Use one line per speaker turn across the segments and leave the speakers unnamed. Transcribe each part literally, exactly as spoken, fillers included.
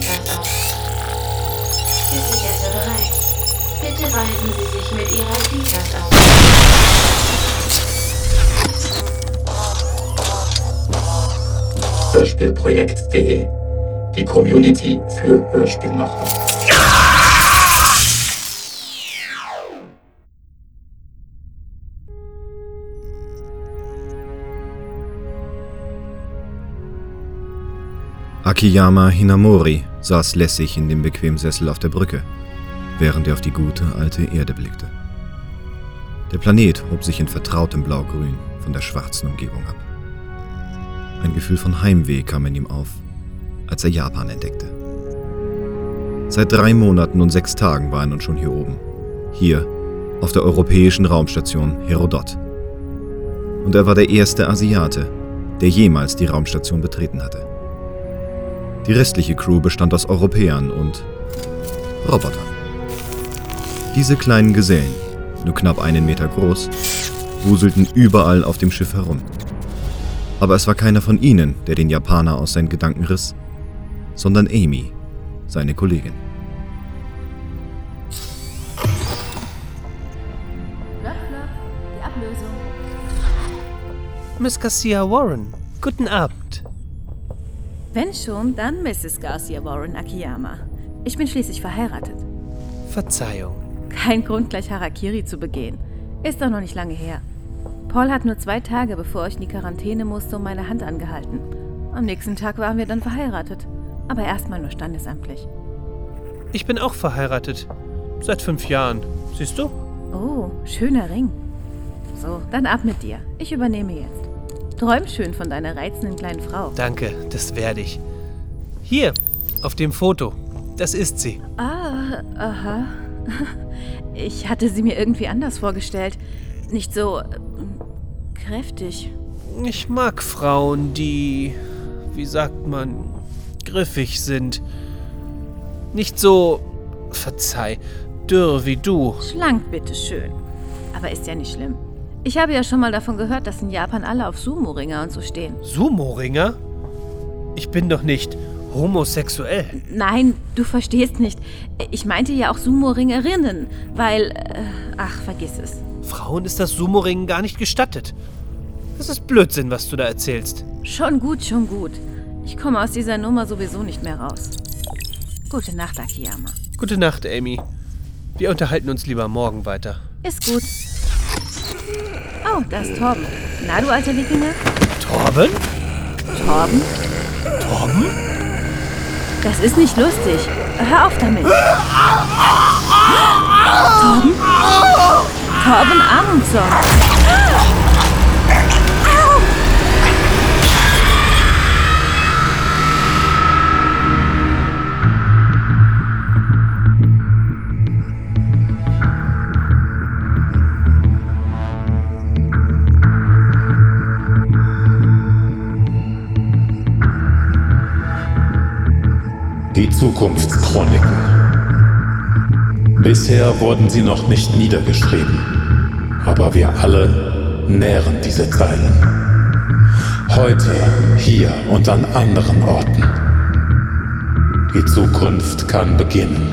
das aus. Sie sind jetzt bereit. Bitte weisen Sie sich mit Ihrer I D-Card aus.
Hörspielprojekt punkt de. Die Community für Hörspielmacher.
Akiyama Hinamori saß lässig in dem bequemen Sessel auf der Brücke, während er auf die gute alte Erde blickte. Der Planet hob sich in vertrautem Blaugrün von der schwarzen Umgebung ab. Ein Gefühl von Heimweh kam in ihm auf, als er Japan entdeckte. Seit drei Monaten und sechs Tagen war er nun schon hier oben, hier auf der europäischen Raumstation Herodot. Und er war der erste Asiate, der jemals die Raumstation betreten hatte. Die restliche Crew bestand aus Europäern und Robotern. Diese kleinen Gesellen, nur knapp einen Meter groß, wuselten überall auf dem Schiff herum. Aber es war keiner von ihnen, der den Japaner aus seinen Gedanken riss, sondern Amy, seine Kollegin.
Löffler, die Ablösung.
Miss Garcia Warren, guten Abend.
Wenn schon, dann Misses Garcia Warren Akiyama. Ich bin schließlich verheiratet.
Verzeihung.
Kein Grund, gleich Harakiri zu begehen. Ist doch noch nicht lange her. Paul hat nur zwei Tage, bevor ich in die Quarantäne musste, um meine Hand angehalten. Am nächsten Tag waren wir dann verheiratet. Aber erstmal nur standesamtlich.
Ich bin auch verheiratet. Seit fünf Jahren. Siehst du?
Oh, schöner Ring. So, dann ab mit dir. Ich übernehme jetzt. Träum schön von deiner reizenden kleinen Frau.
Danke, das werde ich. Hier, auf dem Foto. Das ist sie.
Ah, aha. Ich hatte sie mir irgendwie anders vorgestellt. Nicht so äh, kräftig.
Ich mag Frauen, die, wie sagt man, griffig sind. Nicht so, verzeih, dürr wie du.
Schlank, bitteschön. Aber ist ja nicht schlimm. Ich habe ja schon mal davon gehört, dass in Japan alle auf Sumo-Ringer und so stehen.
Sumo-Ringer? Ich bin doch nicht homosexuell.
Nein, du verstehst nicht. Ich meinte ja auch Sumo-Ringerinnen, weil... Äh, ach, vergiss es.
Frauen ist das Sumo-Ringen gar nicht gestattet. Das ist Blödsinn, was du da erzählst.
Schon gut, schon gut. Ich komme aus dieser Nummer sowieso nicht mehr raus. Gute Nacht, Akiyama.
Gute Nacht, Amy. Wir unterhalten uns lieber morgen weiter.
Ist gut. Oh, da ist Torben. Na, du alter Wikinger?
Torben?
Torben?
Torben?
Das ist nicht lustig. Hör auf damit. Torben? Torben Amundsen.
Die Zukunftschroniken. Bisher wurden sie noch nicht niedergeschrieben, aber wir alle nähren diese Zeilen. Heute, hier und an anderen Orten. Die Zukunft kann beginnen.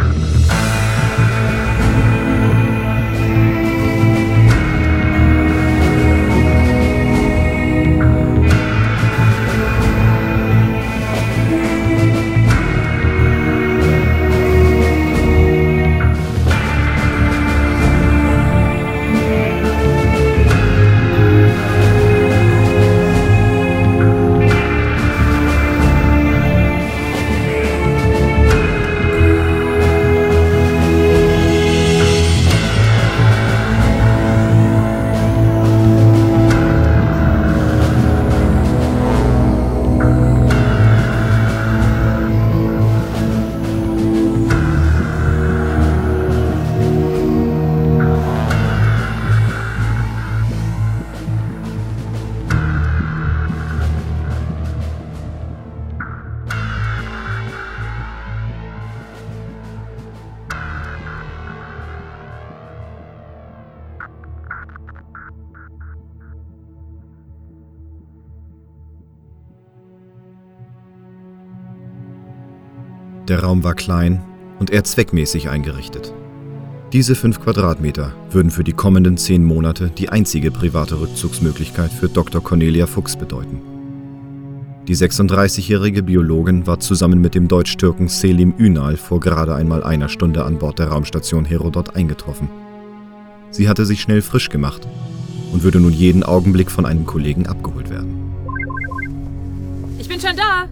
Der Raum war klein und eher zweckmäßig eingerichtet. Diese fünf Quadratmeter würden für die kommenden zehn Monate die einzige private Rückzugsmöglichkeit für Doktor Cornelia Fuchs bedeuten. Die sechsunddreißigjährige Biologin war zusammen mit dem Deutsch-Türken Selim Ünal vor gerade einmal einer Stunde an Bord der Raumstation Herodot eingetroffen. Sie hatte sich schnell frisch gemacht und würde nun jeden Augenblick von einem Kollegen abgeholt werden.
Ich bin schon da!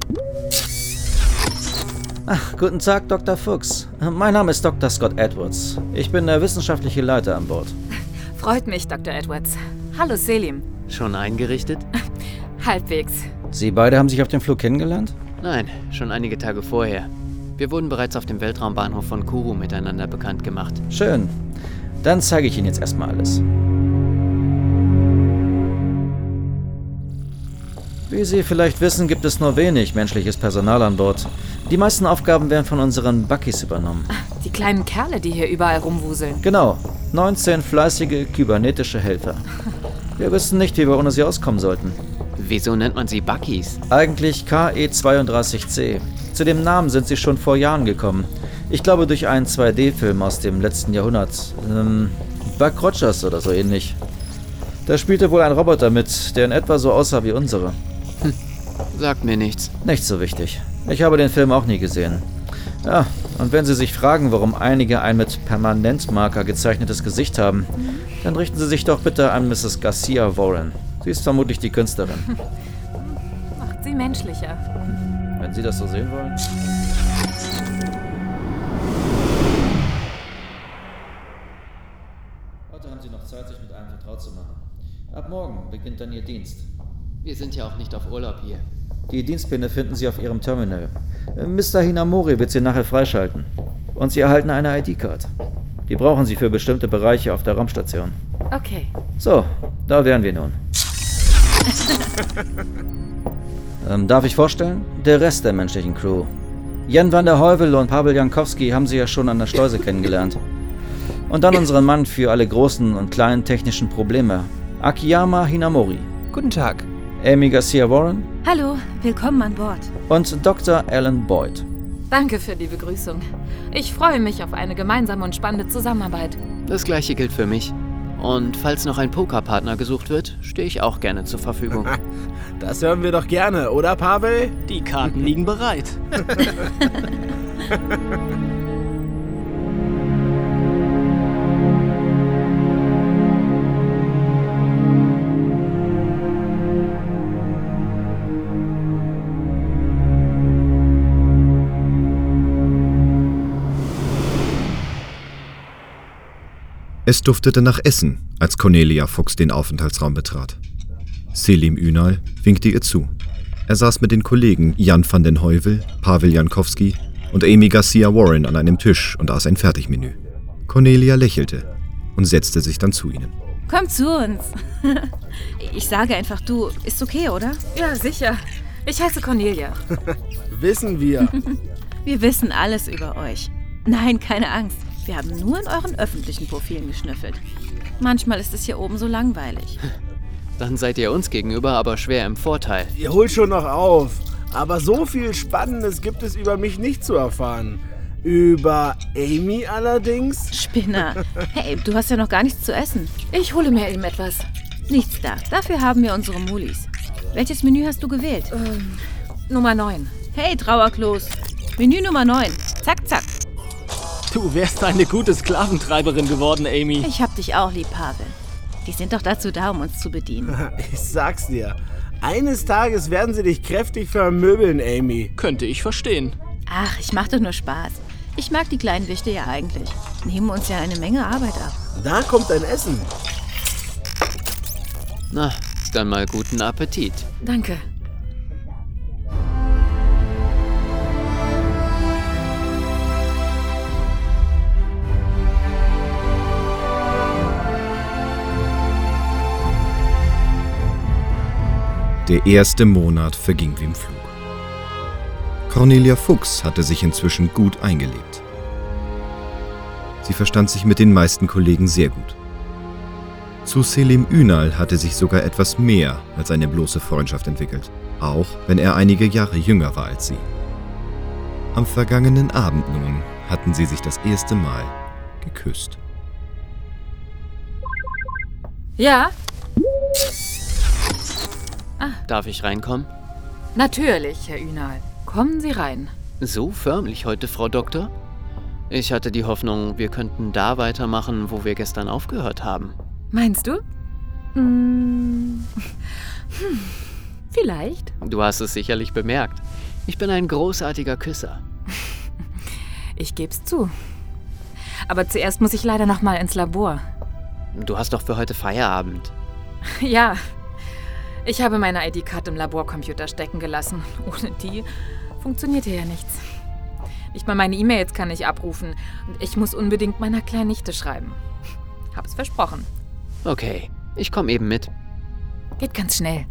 Ach, guten Tag, Doktor Fuchs. Mein Name ist Doktor Scott Edwards. Ich bin der wissenschaftliche Leiter an Bord.
Freut mich, Doktor Edwards. Hallo, Selim.
Schon eingerichtet?
Halbwegs.
Sie beide haben sich auf dem Flug kennengelernt?
Nein, schon einige Tage vorher. Wir wurden bereits auf dem Weltraumbahnhof von Kourou miteinander bekannt gemacht.
Schön. Dann zeige ich Ihnen jetzt erstmal alles. Wie Sie vielleicht wissen, gibt es nur wenig menschliches Personal an Bord. Die meisten Aufgaben werden von unseren Buckys übernommen.
Die kleinen Kerle, die hier überall rumwuseln.
Genau. neunzehn fleißige kybernetische Helfer. Wir wissen nicht, wie wir ohne sie auskommen sollten.
Wieso nennt man sie Buckys?
Eigentlich K E zweiunddreißig C. Zu dem Namen sind sie schon vor Jahren gekommen. Ich glaube durch einen zwei D-Film aus dem letzten Jahrhundert. Ähm, Buck Rogers oder so ähnlich. Da spielte wohl ein Roboter mit, der in etwa so aussah wie unsere.
Hm, sagt mir nichts.
Nicht so wichtig. Ich habe den Film auch nie gesehen. Ja, und wenn Sie sich fragen, warum einige ein mit Permanentmarker gezeichnetes Gesicht haben, dann richten Sie sich doch bitte an Misses Garcia Warren. Sie ist vermutlich die Künstlerin.
Macht sie menschlicher.
Wenn Sie das so sehen wollen. Heute haben Sie noch Zeit, sich mit einem vertraut zu machen. Ab morgen beginnt dann Ihr Dienst.
Wir sind ja auch nicht auf Urlaub hier.
Die Dienstpläne finden Sie auf Ihrem Terminal. Mister Hinamori wird Sie nachher freischalten. Und Sie erhalten eine I D-Card. Die brauchen Sie für bestimmte Bereiche auf der Raumstation.
Okay.
So, da wären wir nun. ähm, darf ich vorstellen? Der Rest der menschlichen Crew. Jan van der Heuvel und Pavel Jankowski haben Sie ja schon an der Schleuse kennengelernt. Und dann unseren Mann für alle großen und kleinen technischen Probleme, Akiyama Hinamori.
Guten Tag.
Amy Garcia Warren.
Hallo, willkommen an Bord.
Und Doktor Alan Boyd.
Danke für die Begrüßung. Ich freue mich auf eine gemeinsame und spannende Zusammenarbeit.
Das gleiche gilt für mich. Und falls noch ein Pokerpartner gesucht wird, stehe ich auch gerne zur Verfügung.
Das hören wir doch gerne, oder Pavel?
Die Karten liegen bereit.
Es duftete nach Essen, als Cornelia Fuchs den Aufenthaltsraum betrat. Selim Ünal winkte ihr zu. Er saß mit den Kollegen Jan van den Heuvel, Pavel Jankowski und Amy Garcia Warren an einem Tisch und aß ein Fertigmenü. Cornelia lächelte und setzte sich dann zu ihnen.
Komm zu uns. Ich sage einfach du. Ist okay, oder?
Ja, sicher. Ich heiße Cornelia.
Wissen wir.
Wir wissen alles über euch. Nein, keine Angst. Wir haben nur in euren öffentlichen Profilen geschnüffelt. Manchmal ist es hier oben so langweilig.
Dann seid ihr uns gegenüber aber schwer im Vorteil.
Ihr holt schon noch auf. Aber so viel Spannendes gibt es über mich nicht zu erfahren. Über Amy allerdings?
Spinner. Hey, du hast ja noch gar nichts zu essen.
Ich hole mir eben etwas.
Nichts da. Dafür haben wir unsere Mulis. Welches Menü hast du gewählt?
Ähm, Nummer neun.
Hey, Trauerklos. Menü Nummer neun. Zack, zack.
Du wärst eine gute Sklaventreiberin geworden, Amy.
Ich hab dich auch lieb, Pavel. Die sind doch dazu da, um uns zu bedienen.
Ich sag's dir. Eines Tages werden sie dich kräftig vermöbeln, Amy.
Könnte ich verstehen.
Ach, ich mach doch nur Spaß. Ich mag die kleinen Wichte ja eigentlich. Nehmen uns ja eine Menge Arbeit ab.
Da kommt dein Essen.
Na, dann mal guten Appetit.
Danke.
Der erste Monat verging wie im Flug. Cornelia Fuchs hatte sich inzwischen gut eingelebt. Sie verstand sich mit den meisten Kollegen sehr gut. Zu Selim Ünal hatte sich sogar etwas mehr als eine bloße Freundschaft entwickelt, auch wenn er einige Jahre jünger war als sie. Am vergangenen Abend nun hatten sie sich das erste Mal geküsst.
Ja?
Darf ich reinkommen?
Natürlich, Herr Ünal. Kommen Sie rein.
So förmlich heute, Frau Doktor? Ich hatte die Hoffnung, wir könnten da weitermachen, wo wir gestern aufgehört haben.
Meinst du? Hm. Hm. Vielleicht.
Du hast es sicherlich bemerkt. Ich bin ein großartiger Küsser.
Ich geb's zu. Aber zuerst muss ich leider noch mal ins Labor.
Du hast doch für heute Feierabend.
Ja. Ich habe meine I D-Card im Laborcomputer stecken gelassen. Ohne die funktioniert hier ja nichts. Nicht mal meine E-Mails kann ich abrufen. Und ich muss unbedingt meiner kleinen Nichte schreiben. Hab's versprochen.
Okay, ich komme eben mit.
Geht ganz schnell.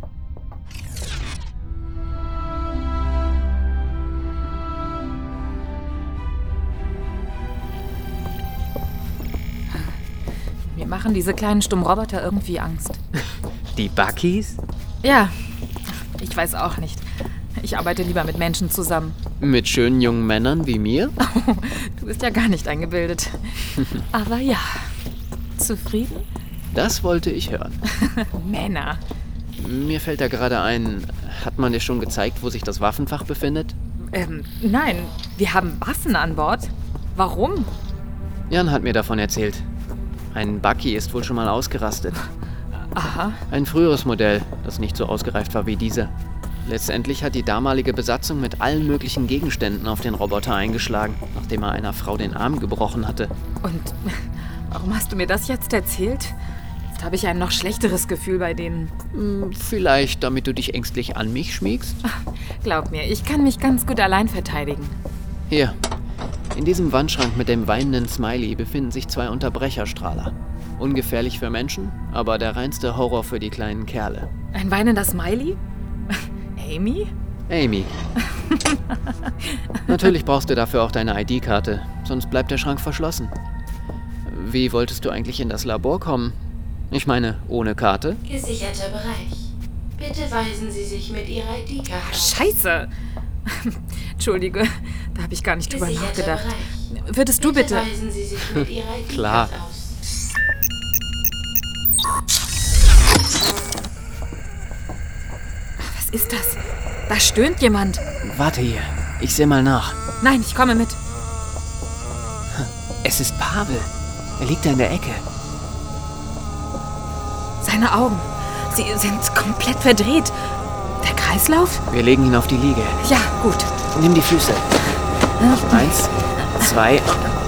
Mir machen diese kleinen stummen Roboter irgendwie Angst.
Die Buckys?
Ja, ich weiß auch nicht. Ich arbeite lieber mit Menschen zusammen.
Mit schönen jungen Männern wie mir?
Oh, du bist ja gar nicht eingebildet. Aber ja. Zufrieden?
Das wollte ich hören.
Männer.
Mir fällt da gerade ein, hat man dir schon gezeigt, wo sich das Waffenfach befindet?
Ähm, nein. Wir haben Waffen an Bord. Warum?
Jan hat mir davon erzählt. Ein Bucky ist wohl schon mal ausgerastet.
Aha.
Ein früheres Modell, das nicht so ausgereift war wie diese. Letztendlich hat die damalige Besatzung mit allen möglichen Gegenständen auf den Roboter eingeschlagen, nachdem er einer Frau den Arm gebrochen hatte.
Und warum hast du mir das jetzt erzählt? Jetzt habe ich ein noch schlechteres Gefühl bei denen.
Hm, vielleicht, damit du dich ängstlich an mich schmiegst?
Ach, glaub mir, ich kann mich ganz gut allein verteidigen.
Hier. In diesem Wandschrank mit dem weinenden Smiley befinden sich zwei Unterbrecherstrahler. Ungefährlich für Menschen, aber der reinste Horror für die kleinen Kerle.
Ein weinender Smiley? Amy?
Amy. Natürlich brauchst du dafür auch deine I D-Karte, sonst bleibt der Schrank verschlossen. Wie wolltest du eigentlich in das Labor kommen? Ich meine, ohne Karte?
Gesicherter Bereich. Bitte weisen Sie sich mit Ihrer I D-Karte aus.
Scheiße! Entschuldige, da habe ich gar nicht drüber
Gesicherter
nachgedacht.
Bereich.
Würdest du bitte...
Bitte weisen Sie sich mit Ihrer I D-Karte
Klar.
aus.
Was ist das? Da stöhnt jemand.
Warte hier, ich sehe mal nach.
Nein, ich komme mit.
Es ist Pavel. Er liegt da in der Ecke.
Seine Augen, sie sind komplett verdreht. Der Kreislauf?
Wir legen ihn auf die Liege.
Ja, gut.
Nimm die Füße. Eins, zwei...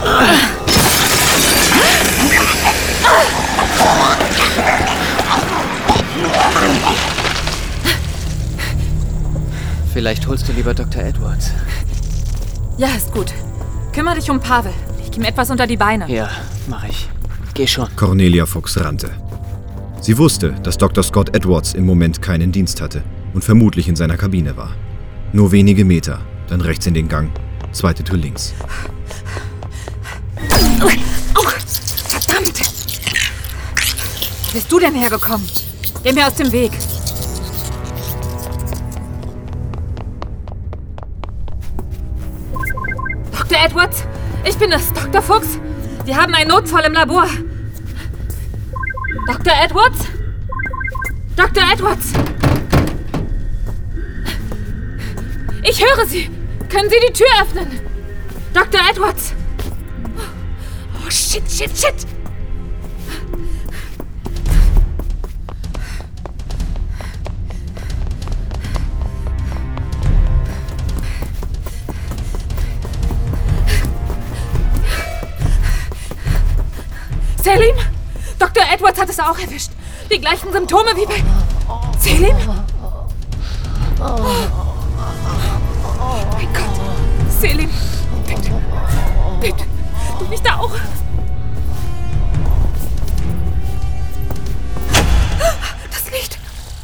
Vielleicht holst du lieber Doktor Edwards.
Ja, ist gut. Kümmere dich um Pavel. Leg ihm etwas unter die Beine.
Ja, mach ich. Geh schon.
Cornelia Fuchs rannte. Sie wusste, dass Doktor Scott Edwards im Moment keinen Dienst hatte und vermutlich in seiner Kabine war. Nur wenige Meter, dann rechts in den Gang, zweite Tür links.
Oh, verdammt! Wo bist du denn hergekommen? Geh mir aus dem Weg. Doktor Edwards, ich bin es, Doktor Fuchs. Wir haben einen Notfall im Labor. Doktor Edwards? Doktor Edwards? Ich höre Sie. Können Sie die Tür öffnen? Doktor Edwards? Oh, shit, shit, shit. Selim? Doktor Edwards hat es auch erwischt. Die gleichen Symptome wie bei... Selim? Oh. Mein Gott. Selim, bitte. Bitte. Du nicht auch. Das Licht.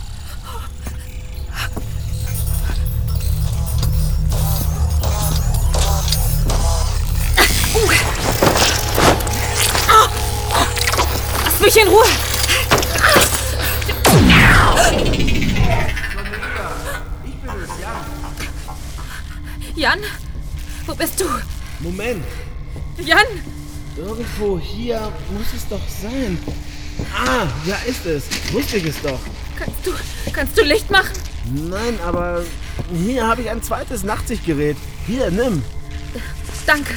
Lass mich in Ruhe. Jan, Wo bist du?
Moment.
Jan!
Irgendwo hier muss es doch sein. Ah, ja ist es. Wusste ich es doch.
Kannst du, kannst du Licht machen?
Nein, aber hier habe ich ein zweites Nachtsichtgerät. Hier, nimm.
Danke.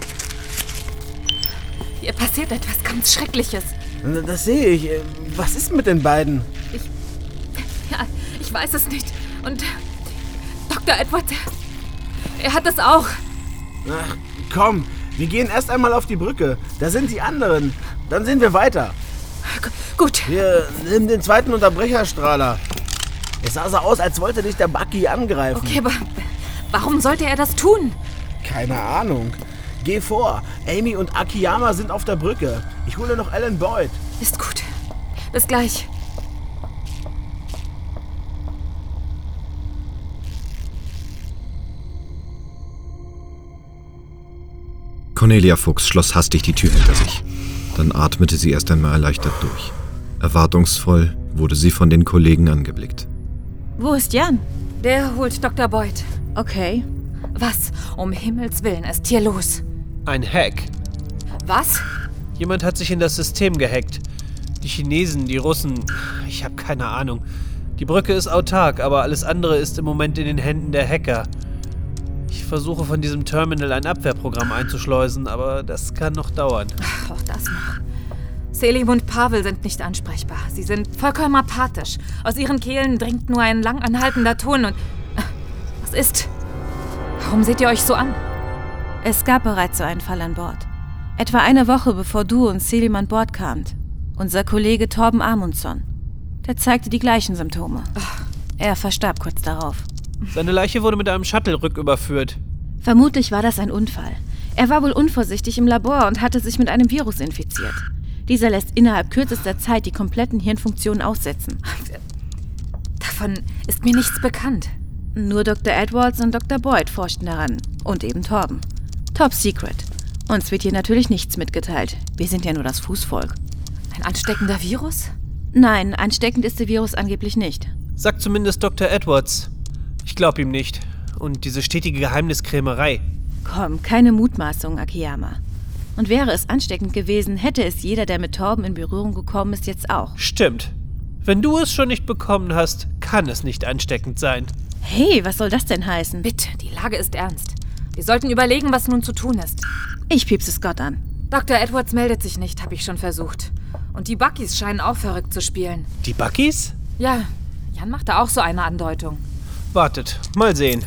Hier passiert etwas ganz Schreckliches.
Das sehe ich. Was ist mit den beiden?
Ich... Ja, ich weiß es nicht. Und Doktor Edward, er hat es auch.
Ach, komm. Wir gehen erst einmal auf die Brücke. Da sind die anderen. Dann sehen wir weiter.
G- gut.
Wir nehmen den zweiten Unterbrecherstrahler. Es sah so aus, als wollte dich der Bucky angreifen.
Okay, aber warum sollte er das tun?
Keine Ahnung. Geh vor. Amy und Akiyama sind auf der Brücke. Ich hole noch Alan Boyd.
Ist gut. Bis gleich.
Cornelia Fuchs schloss hastig die Tür hinter sich. Dann atmete sie erst einmal erleichtert durch. Erwartungsvoll wurde sie von den Kollegen angeblickt.
Wo ist Jan?
Der holt Doktor Boyd.
Okay.
Was um Himmels Willen ist hier los?
Ein Hack.
Was?
Jemand hat sich in das System gehackt. Die Chinesen, die Russen, ich habe keine Ahnung. Die Brücke ist autark, aber alles andere ist im Moment in den Händen der Hacker. Ich versuche von diesem Terminal ein Abwehrprogramm einzuschleusen, aber das kann noch dauern.
Ach, auch das noch. Selim und Pavel sind nicht ansprechbar. Sie sind vollkommen apathisch. Aus ihren Kehlen dringt nur ein lang anhaltender Ton und... Was ist? Warum seht ihr euch so an?
Es gab bereits so einen Fall an Bord. Etwa eine Woche bevor du und Selim an Bord kamt. Unser Kollege Torben Amundson. Der zeigte die gleichen Symptome. Er verstarb kurz darauf.
Seine Leiche wurde mit einem Shuttle rücküberführt.
Vermutlich war das ein Unfall. Er war wohl unvorsichtig im Labor und hatte sich mit einem Virus infiziert. Dieser lässt innerhalb kürzester Zeit die kompletten Hirnfunktionen aussetzen.
Davon ist mir nichts bekannt.
Nur Doktor Edwards und Doktor Boyd forschten daran. Und eben Torben. Top Secret. Uns wird hier natürlich nichts mitgeteilt. Wir sind ja nur das Fußvolk.
Ein ansteckender Virus?
Nein, ansteckend ist der Virus angeblich nicht.
Sagt zumindest Doktor Edwards. Ich glaube ihm nicht. Und diese stetige Geheimniskrämerei.
Komm, keine Mutmaßung, Akiyama. Und wäre es ansteckend gewesen, hätte es jeder, der mit Torben in Berührung gekommen ist, jetzt auch.
Stimmt. Wenn du es schon nicht bekommen hast, kann es nicht ansteckend sein.
Hey, was soll das denn heißen?
Bitte, die Lage ist ernst. Wir sollten überlegen, was nun zu tun ist.
Ich piepse Scott an.
Doktor Edwards meldet sich nicht, habe ich schon versucht. Und die Buckys scheinen auch verrückt zu spielen.
Die Buckys?
Ja, Jan machte auch so eine Andeutung.
Wartet, mal sehen.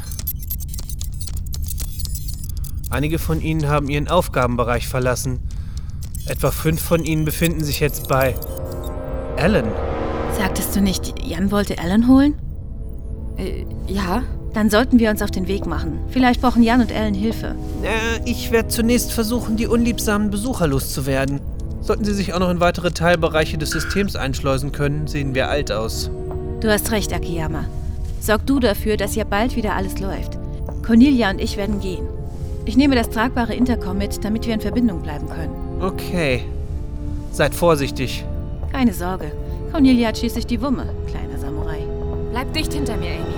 Einige von ihnen haben ihren Aufgabenbereich verlassen. Etwa fünf von ihnen befinden sich jetzt bei Alan.
Sagtest du nicht, Jan wollte Alan holen?
Äh, ja.
Dann sollten wir uns auf den Weg machen. Vielleicht brauchen Jan und Alan Hilfe.
Äh, ich werde zunächst versuchen, die unliebsamen Besucher loszuwerden. Sollten sie sich auch noch in weitere Teilbereiche des Systems einschleusen können, sehen wir alt aus.
Du hast recht, Akiyama. Sorg du dafür, dass hier bald wieder alles läuft. Cornelia und ich werden gehen. Ich nehme das tragbare Intercom mit, damit wir in Verbindung bleiben können.
Okay. Seid vorsichtig.
Keine Sorge. Cornelia hat schließlich die Wumme, kleiner Samurai.
Bleib dicht hinter mir, Amy.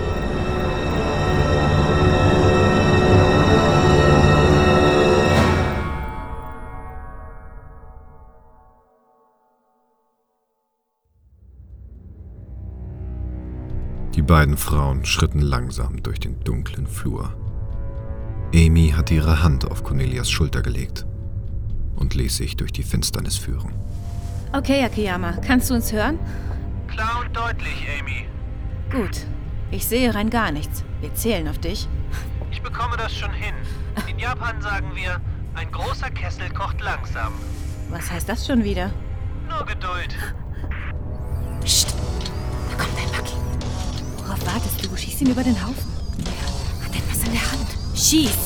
Die beiden Frauen schritten langsam durch den dunklen Flur. Amy hatte ihre Hand auf Cornelias Schulter gelegt und ließ sich durch die Finsternis führen.
Okay, Akiyama, kannst du uns hören?
Klar und deutlich, Amy.
Gut. Ich sehe rein gar nichts. Wir zählen auf dich.
Ich bekomme das schon hin. In Japan sagen wir, ein großer Kessel kocht langsam.
Was heißt das schon wieder?
Nur Geduld.
Psst, da kommt ein Bucky.
Worauf wartest du? Schieß ihn über den Haufen.
Er hat etwas in der Hand.
Schieß!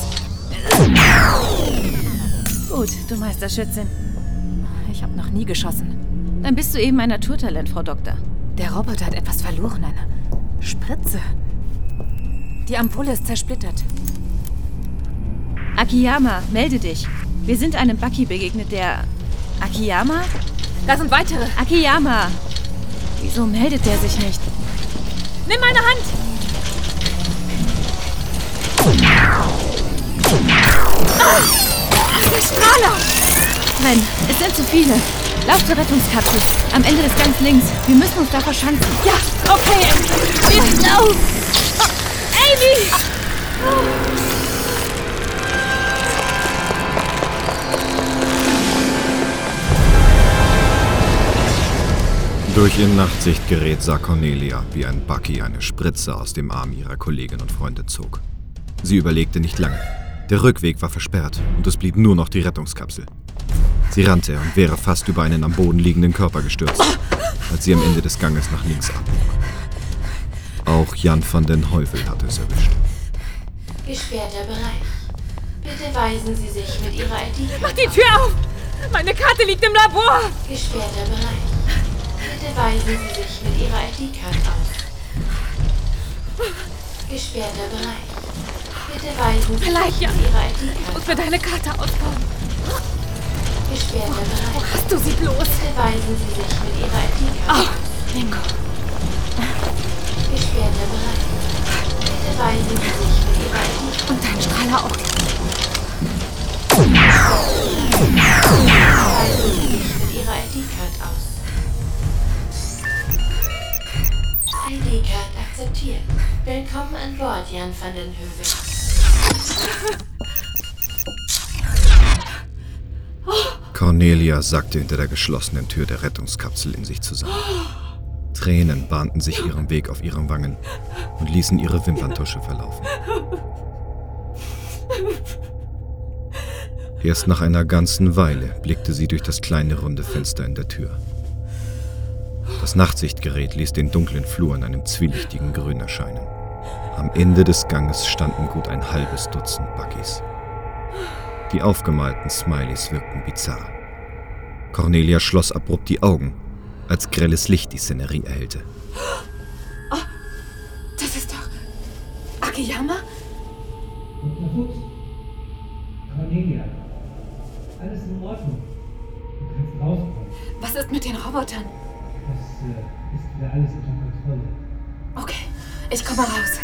Gut, du Meisterschützin.
Ich habe noch nie geschossen.
Dann bist du eben ein Naturtalent, Frau Doktor.
Der Roboter hat etwas verloren, eine Spritze. Die Ampulle ist zersplittert.
Akiyama, melde dich. Wir sind einem Bucky begegnet, der... Akiyama?
Da sind weitere.
Akiyama! Wieso meldet der sich nicht?
Nimm meine Hand! Schneller!
Nein, es sind zu viele. Lauf zur Rettungskapsel. Am Ende des Gangs links. Wir müssen uns da verschanzen.
Ja, okay. Wir laufen. Oh, Amy! Oh.
Durch ihr Nachtsichtgerät sah Cornelia, wie ein Bucky eine Spritze aus dem Arm ihrer Kollegin und Freundin zog. Sie überlegte nicht lange. Der Rückweg war versperrt und es blieb nur noch die Rettungskapsel. Sie rannte und wäre fast über einen am Boden liegenden Körper gestürzt, als sie am Ende des Ganges nach links abbog. Auch Jan van den Heuvel hatte es erwischt.
Gesperrter Bereich. Bitte weisen Sie sich mit Ihrer I D-Karte.
Mach die Tür auf! Meine Karte liegt im Labor!
Gesperrter Bereich. Bitte weisen Sie sich mit Ihrer I D-Karte aus. Gesperrter Bereich. Bitte weisen Sie
Vielleicht,
sich
ja.
mit Ihrer I D-Karte aus.
Muss mir deine Karte ausbauen.
Gesperrter Bereich.
Wo hast du sie bloß?
Bitte weisen Sie sich mit Ihrer I D-Karte
Oh,
aus.
Bingo.
Gesperrter Bereich. Bitte weisen Sie sich mit Ihrer I D-Karte aus.
Und dein Strahler auch.
Weisen Sie sich mit Ihrer I D-Karte aus. I D-Card akzeptiert. Willkommen an Bord, Jan van den Heuvel.
Cornelia sackte hinter der geschlossenen Tür der Rettungskapsel in sich zusammen. Tränen bahnten sich ihren Weg auf ihren Wangen und ließen ihre Wimperntusche verlaufen. Erst nach einer ganzen Weile blickte sie durch das kleine runde Fenster in der Tür. Das Nachtsichtgerät ließ den dunklen Flur in einem zwielichtigen Grün erscheinen. Am Ende des Ganges standen gut ein halbes Dutzend Buckys. Die aufgemalten Smileys wirkten bizarr. Cornelia schloss abrupt die Augen, als grelles Licht die Szenerie erhellte.
Oh, das ist doch Akiyama?
Doktor Fuchs. Cornelia. Alles in Ordnung. Du kannst rauskommen.
Was ist mit den Robotern?
Das äh, ist wieder alles unter Kontrolle.
Okay, ich komme raus.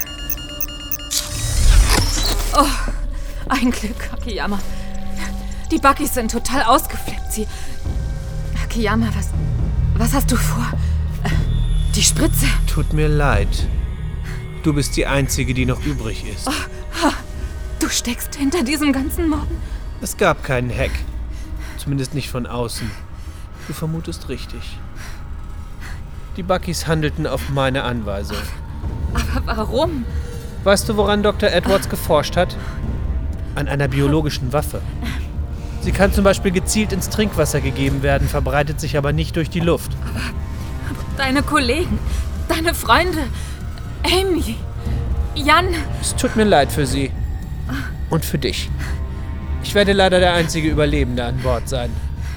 Oh, ein Glück, Akiyama. Die Buckys sind total ausgeflippt. Sie... Akiyama, was... Was hast du vor? Äh, die Spritze.
Tut mir leid. Du bist die Einzige, die noch übrig ist.
Oh, du steckst hinter diesem ganzen Morden?
Es gab keinen Hack. Zumindest nicht von außen. Du vermutest richtig. Die Buckys handelten auf meine Anweisung.
Aber warum?
Weißt du, woran Doktor Edwards geforscht hat? An einer biologischen Waffe. Sie kann zum Beispiel gezielt ins Trinkwasser gegeben werden, verbreitet sich aber nicht durch die Luft.
Aber, aber deine Kollegen, deine Freunde, Amy, Jan...
Es tut mir leid für sie. Und für dich. Ich werde leider der einzige Überlebende an Bord sein.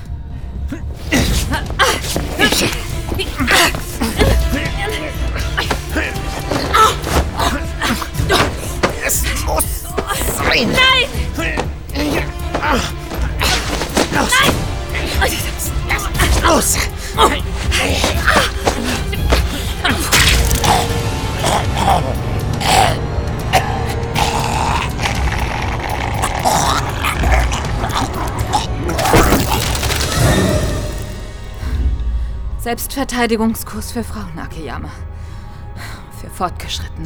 Es muss sein!
Nein!
Los!
Nein!
Los!
Selbstverteidigungskurs für Frauen, Akiyama. Für Fortgeschrittene.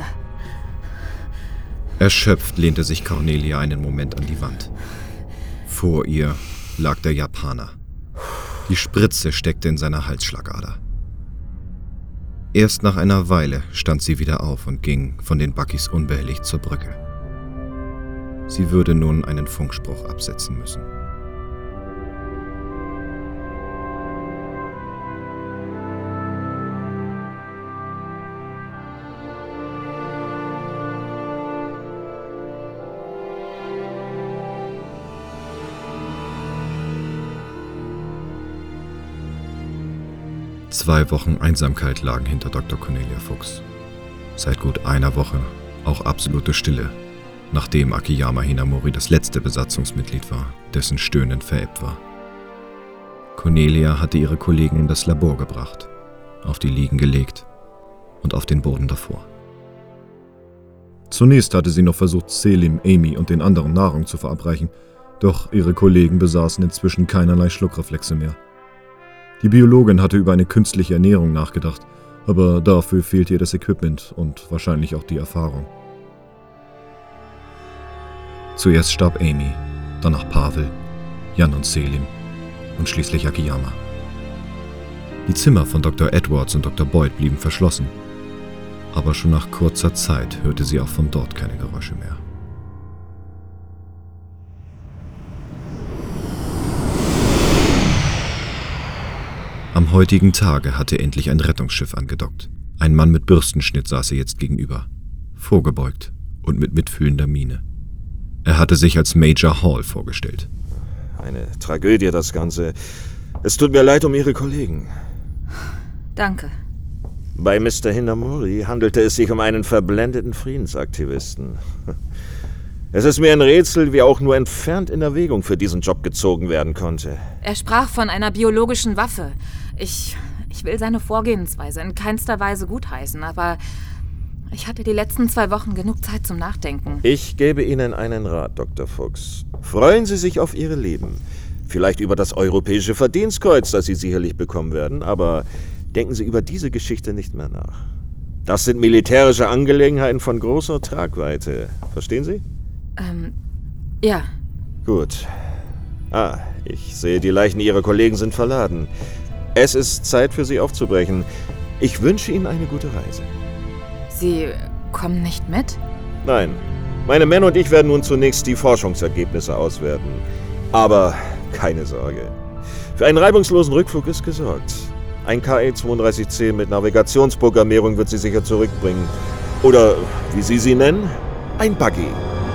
Erschöpft lehnte sich Cornelia einen Moment an die Wand. Vor ihr lag der Japaner. Die Spritze steckte in seiner Halsschlagader. Erst nach einer Weile stand sie wieder auf und ging von den Buckys unbehelligt zur Brücke. Sie würde nun einen Funkspruch absetzen müssen. Zwei Wochen Einsamkeit lagen hinter Doktor Cornelia Fuchs. Seit gut einer Woche auch absolute Stille, nachdem Akiyama Hinamori das letzte Besatzungsmitglied war, dessen Stöhnen verebbt war. Cornelia hatte ihre Kollegen in das Labor gebracht, auf die Liegen gelegt und auf den Boden davor. Zunächst hatte sie noch versucht, Selim, Amy und den anderen Nahrung zu verabreichen, Doch ihre Kollegen besaßen inzwischen keinerlei Schluckreflexe mehr. Die Biologin hatte über eine künstliche Ernährung nachgedacht, aber dafür fehlte ihr das Equipment und wahrscheinlich auch die Erfahrung. Zuerst starb Amy, danach Pavel, Jan und Selim und schließlich Akiyama. Die Zimmer von Doktor Edwards und Doktor Boyd blieben verschlossen, aber schon nach kurzer Zeit hörte sie auch von dort keine Geräusche mehr. Am heutigen Tage hatte endlich ein Rettungsschiff angedockt. Ein Mann mit Bürstenschnitt saß ihr jetzt gegenüber, vorgebeugt und mit mitfühlender Miene. Er hatte sich als Major Hall vorgestellt.
Eine Tragödie, das Ganze. Es tut mir leid um Ihre Kollegen.
Danke.
Bei Mister Hinamori handelte es sich um einen verblendeten Friedensaktivisten. Es ist mir ein Rätsel, wie auch nur entfernt in Erwägung für diesen Job gezogen werden konnte.
Er sprach von einer biologischen Waffe. Ich, ich will seine Vorgehensweise in keinster Weise gutheißen, aber ich hatte die letzten zwei Wochen genug Zeit zum Nachdenken.
Ich gebe Ihnen einen Rat, Doktor Fuchs. Freuen Sie sich auf Ihre Leben. Vielleicht über das Europäische Verdienstkreuz, das Sie sicherlich bekommen werden, aber denken Sie über diese Geschichte nicht mehr nach. Das sind militärische Angelegenheiten von großer Tragweite. Verstehen Sie?
Ähm, ja.
Gut. Ah, ich sehe, die Leichen Ihrer Kollegen sind verladen. Es ist Zeit für Sie aufzubrechen. Ich wünsche Ihnen eine gute Reise.
Sie kommen nicht mit?
Nein. Meine Männer und ich werden nun zunächst die Forschungsergebnisse auswerten. Aber keine Sorge. Für einen reibungslosen Rückflug ist gesorgt. Ein K E zweiunddreißig C mit Navigationsprogrammierung wird Sie sicher zurückbringen. Oder, wie Sie sie nennen, ein Buggy.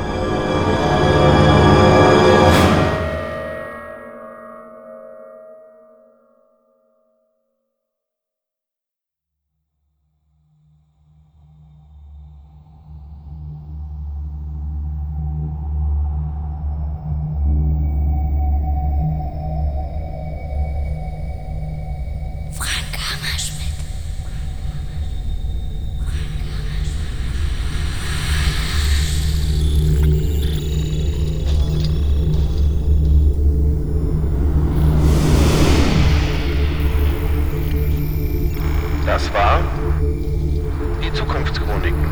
Das war die Zukunftschroniken.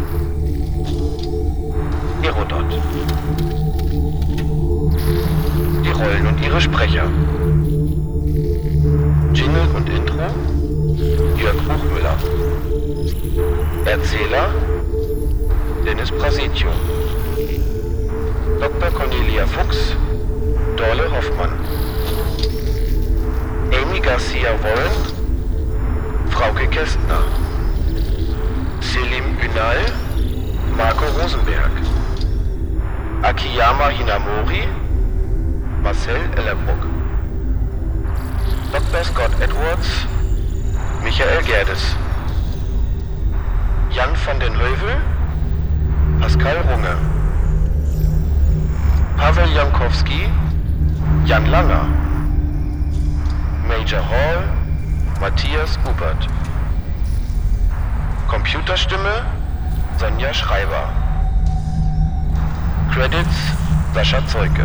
Herodot. Die Rollen und ihre Sprecher. Jingle und Intro Jörg Buchmüller. Erzähler Dennis Prasitio. Doktor Cornelia Fuchs, Dorle Hoffmann. Amy Garcia Warren, Frauke Kästner. Selim Ünal, Marco Rosenberg. Akiyama Hinamori, Marcel Ellerbruck. Doktor Scott Edwards, Michael Gerdes. Jan van den Heuvel, Pascal Runge. Pavel Jankowski, Jan Langer. Major Hall, Matthias Ubert. Computerstimme Sonja Schreiber. Credits Sascha Zeuke.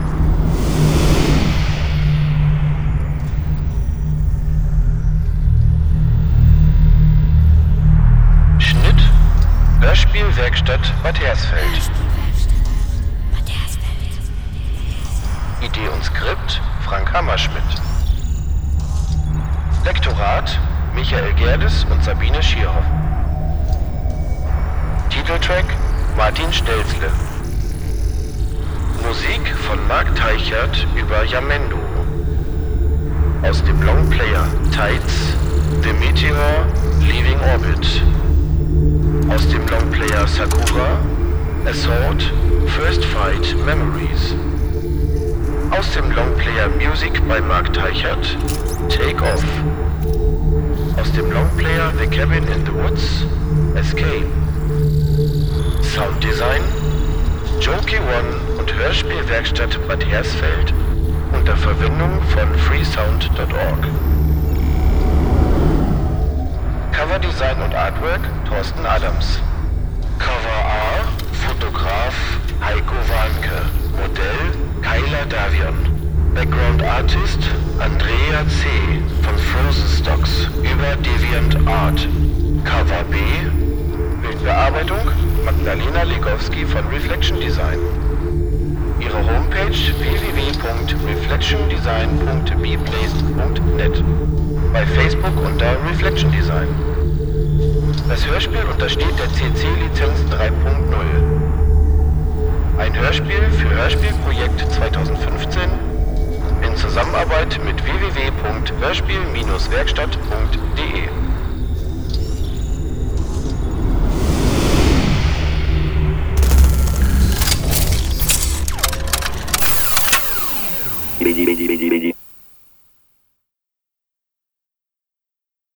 Schnitt Hörspielwerkstatt Bad Hersfeld. Idee und Skript Frank Hammerschmidt. Lektorat Michael Gerdes und Sabine Schierhoff. Titeltrack Martin Stelzle. Musik von Marc Teichert über Yamendo. Aus dem Longplayer Tides, The Meteor, Leaving Orbit. Aus dem Longplayer Sakura, Assault, First Fight, Memories. Aus dem Longplayer Music bei Marc Teichert, Take Off. Aus dem Longplayer The Cabin in the Woods, Escape. Sounddesign, Jokey One und Hörspielwerkstatt Bad Hersfeld unter Verwendung von freesound punkt org. Coverdesign und Artwork Thorsten Adams. Cover Art, Fotograf Heiko Warnke. Modell Keiler Cover C von Frozen Stocks über DeviantArt. Cover B, Bildbearbeitung Magdalena Legowski von Reflection Design. Ihre Homepage w w w punkt reflection design punkt b placed punkt net. Bei Facebook unter Reflection Design. Das Hörspiel untersteht der C C-Lizenz drei punkt null. Ein Hörspiel für Hörspielprojekt zweitausendfünfzehn in Zusammenarbeit mit w w w punkt hörspiel Bindestrich werkstatt punkt de. Bidi, bidi, bidi, bidi.